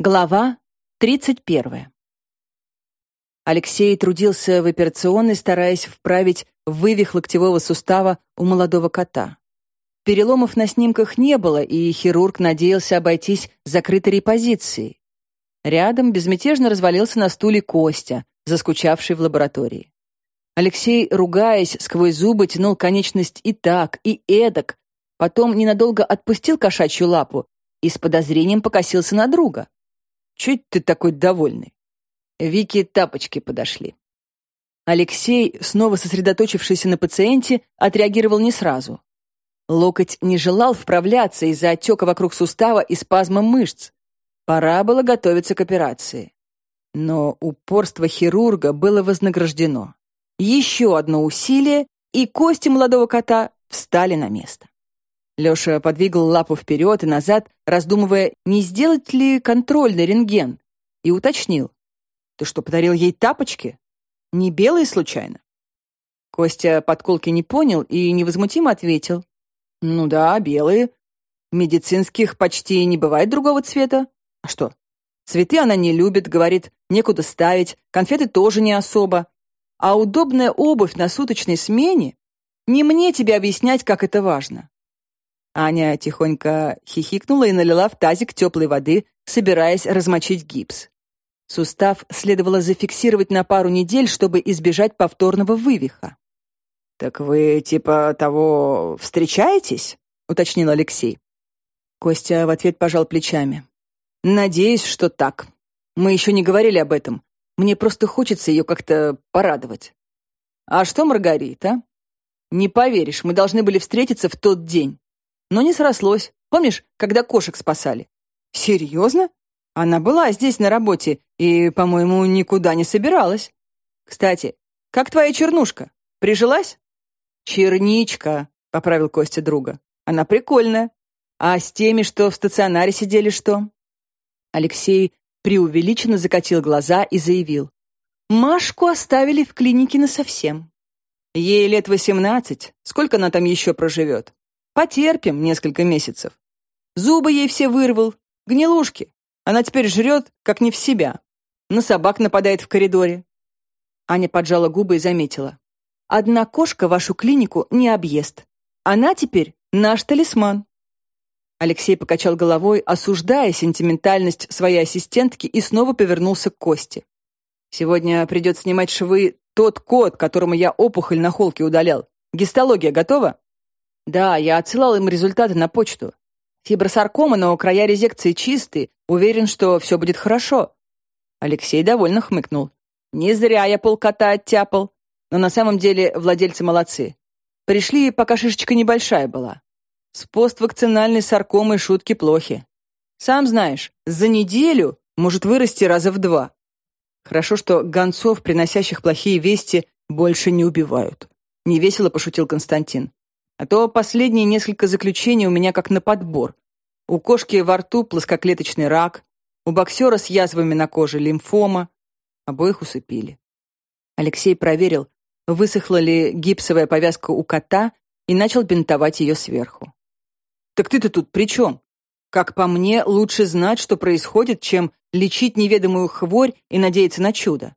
Глава 31. Алексей трудился в операционной, стараясь вправить вывих локтевого сустава у молодого кота. Переломов на снимках не было, и хирург надеялся обойтись закрытой репозицией. Рядом безмятежно развалился на стуле Костя, заскучавший в лаборатории. Алексей, ругаясь, сквозь зубы тянул конечность и так, и эдак, потом ненадолго отпустил кошачью лапу и с подозрением покосился на друга. «Чуть ты такой довольный?» Вике тапочки подошли. Алексей, снова сосредоточившийся на пациенте, отреагировал не сразу. Локоть не желал вправляться из-за отека вокруг сустава и спазма мышц. Пора было готовиться к операции. Но упорство хирурга было вознаграждено. Еще одно усилие, и кости молодого кота встали на место. Леша подвигал лапу вперед и назад, раздумывая, не сделать ли контрольный рентген, и уточнил. «Ты что, подарил ей тапочки? Не белые случайно?» Костя подколки не понял и невозмутимо ответил. «Ну да, белые. Медицинских почти не бывает другого цвета. А что? Цветы она не любит, говорит, некуда ставить, конфеты тоже не особо. А удобная обувь на суточной смене? Не мне тебе объяснять, как это важно». Аня тихонько хихикнула и налила в тазик теплой воды, собираясь размочить гипс. Сустав следовало зафиксировать на пару недель, чтобы избежать повторного вывиха. «Так вы, типа того, встречаетесь?» — уточнил Алексей. Костя в ответ пожал плечами. «Надеюсь, что так. Мы еще не говорили об этом. Мне просто хочется ее как-то порадовать». «А что Маргарита?» «Не поверишь, мы должны были встретиться в тот день. Но не срослось. Помнишь, когда кошек спасали?» «Серьезно? Она была здесь на работе и, по-моему, никуда не собиралась. Кстати, как твоя чернушка? Прижилась?» «Черничка», — поправил Костя друга. «Она прикольная. А с теми, что в стационаре сидели, что?» Алексей преувеличенно закатил глаза и заявил. «Машку оставили в клинике насовсем. Ей лет 18. Сколько она там еще проживет? Потерпим несколько месяцев. Зубы ей все вырвал, гнилушки. Она теперь жрет, как не в себя. На собак нападает в коридоре». Аня поджала губы и заметила. «Одна кошка вашу клинику не объест. Она теперь наш талисман». Алексей покачал головой, осуждая сентиментальность своей ассистентки, и снова повернулся к Косте. «Сегодня придет снимать швы тот кот, которому я опухоль на холке удалял. Гистология готова?» «Да, я отсылал им результаты на почту. Фибросаркома, но края резекции чистые. Уверен, что все будет хорошо». Алексей довольно хмыкнул. «Не зря я полкота оттяпал. Но на самом деле владельцы молодцы. Пришли, пока шишечка небольшая была. С поствакцинальной саркомой шутки плохи. Сам знаешь, за неделю может вырасти раза в 2. Хорошо, что гонцов, приносящих плохие вести, больше не убивают». Невесело пошутил Константин. «А то последние несколько заключений у меня как на подбор. У кошки во рту плоскоклеточный рак, у боксера с язвами на коже лимфома. Обоих усыпили». Алексей проверил, высохла ли гипсовая повязка у кота, и начал бинтовать ее сверху. «Так ты-то тут при чем? Как по мне, лучше знать, что происходит, чем лечить неведомую хворь и надеяться на чудо».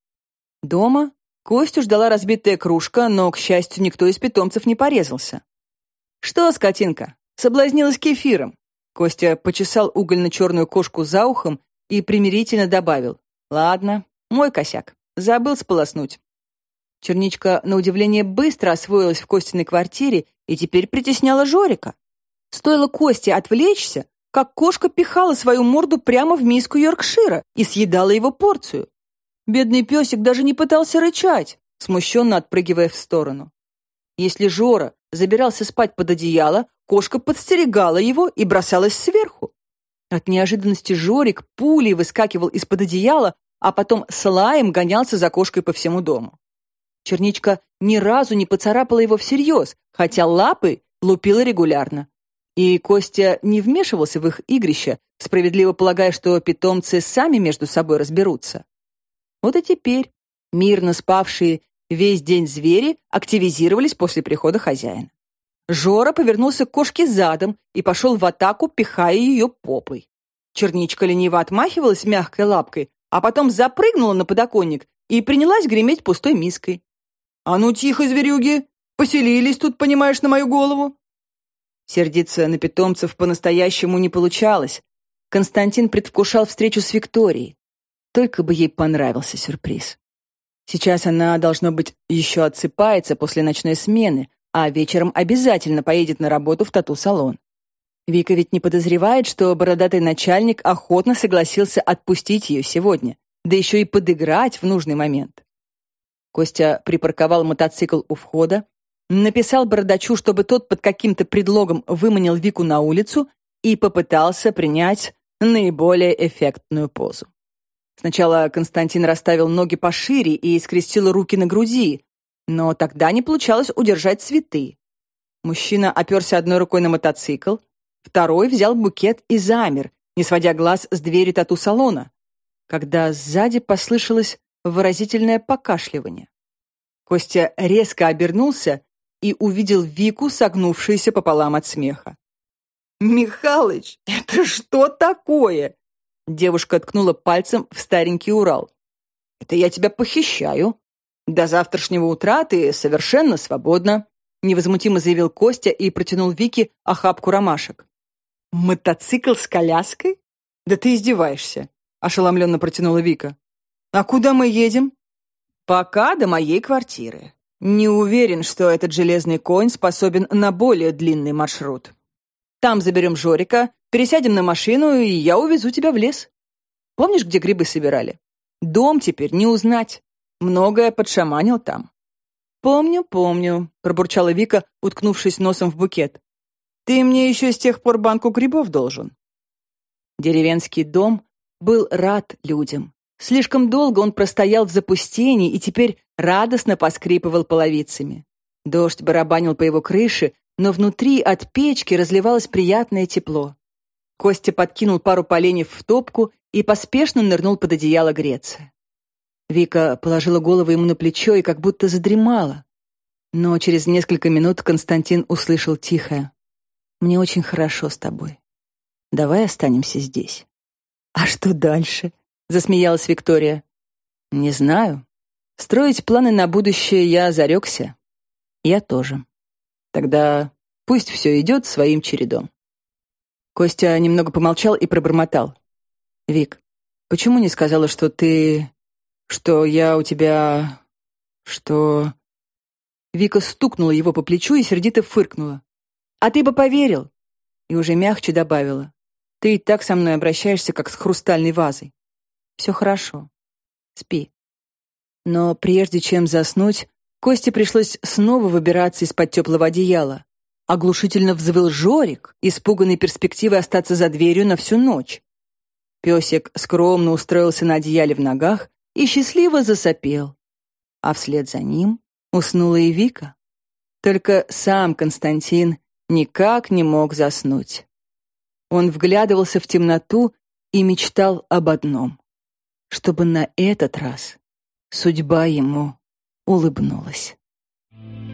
Дома Костю ждала разбитая кружка, но, к счастью, никто из питомцев не порезался. «Что, скотинка, соблазнилась кефиром?» Костя почесал угольно-черную кошку за ухом и примирительно добавил. «Ладно, мой косяк. Забыл сполоснуть». Черничка, на удивление, быстро освоилась в Костиной квартире и теперь притесняла Жорика. Стоило Косте отвлечься, как кошка пихала свою морду прямо в миску Йоркшира и съедала его порцию. Бедный песик даже не пытался рычать, смущенно отпрыгивая в сторону. Если Жора забирался спать под одеяло, кошка подстерегала его и бросалась сверху. От неожиданности Жорик пулей выскакивал из-под одеяла, а потом с лаем гонялся за кошкой по всему дому. Черничка ни разу не поцарапала его всерьез, хотя лапы лупила регулярно. И Костя не вмешивался в их игрища, справедливо полагая, что питомцы сами между собой разберутся. Вот и теперь мирно спавшие весь день звери активизировались после прихода хозяина. Жора повернулся к кошке задом и пошел в атаку, пихая ее попой. Черничка лениво отмахивалась мягкой лапкой, а потом запрыгнула на подоконник и принялась греметь пустой миской. «А ну тихо, зверюги! Поселились тут, понимаешь, на мою голову!» Сердиться на питомцев по-настоящему не получалось. Константин предвкушал встречу с Викторией. Только бы ей понравился сюрприз. Сейчас она, должно быть, еще отсыпается после ночной смены, а вечером обязательно поедет на работу в тату-салон. Вика ведь не подозревает, что бородатый начальник охотно согласился отпустить ее сегодня, да еще и подыграть в нужный момент. Костя припарковал мотоцикл у входа, написал бородачу, чтобы тот под каким-то предлогом выманил Вику на улицу и попытался принять наиболее эффектную позу. Сначала Константин расставил ноги пошире и скрестил руки на груди, но тогда не получалось удержать цветы. Мужчина оперся одной рукой на мотоцикл, второй взял букет и замер, не сводя глаз с двери тату-салона, когда сзади послышалось выразительное покашливание. Костя резко обернулся и увидел Вику, согнувшуюся пополам от смеха. «Михалыч, это что такое?» Девушка ткнула пальцем в старенький Урал. «Это я тебя похищаю. До завтрашнего утра ты совершенно свободна», невозмутимо заявил Костя и протянул Вике охапку ромашек. «Мотоцикл с коляской? Да ты издеваешься», ошеломленно протянула Вика. «А куда мы едем?» «Пока до моей квартиры. Не уверен, что этот железный конь способен на более длинный маршрут. Там заберем Жорика, пересядем на машину, и я увезу тебя в лес. Помнишь, где грибы собирали? Дом теперь не узнать. Многое подшаманил там». «Помню, помню», — пробурчала Вика, уткнувшись носом в букет. «Ты мне еще с тех пор банку грибов должен». Деревенский дом был рад людям. Слишком долго он простоял в запустении и теперь радостно поскрипывал половицами. Дождь барабанил по его крыше, но внутри от печки разливалось приятное тепло. Костя подкинул пару поленьев в топку и поспешно нырнул под одеяло греться. Вика положила голову ему на плечо и как будто задремала. Но через несколько минут Константин услышал тихое: «Мне очень хорошо с тобой. Давай останемся здесь». «А что дальше?» — засмеялась Виктория. «Не знаю. Строить планы на будущее я зарекся. Я тоже. Тогда пусть все идет своим чередом». Костя немного помолчал и пробормотал: «Вик, почему не сказала, что я у тебя... что...» Вика стукнула его по плечу и сердито фыркнула. «А ты бы поверил!» И уже мягче добавила: «Ты и так со мной обращаешься, как с хрустальной вазой. Все хорошо. Спи». Но прежде чем заснуть, Косте пришлось снова выбираться из-под теплого одеяла. Оглушительно взвыл Жорик, испуганный перспективой остаться за дверью на всю ночь. Песик скромно устроился на одеяле в ногах и счастливо засопел. А вслед за ним уснула и Вика. Только сам Константин никак не мог заснуть. Он вглядывался в темноту и мечтал об одном: чтобы на этот раз судьба ему улыбнулась.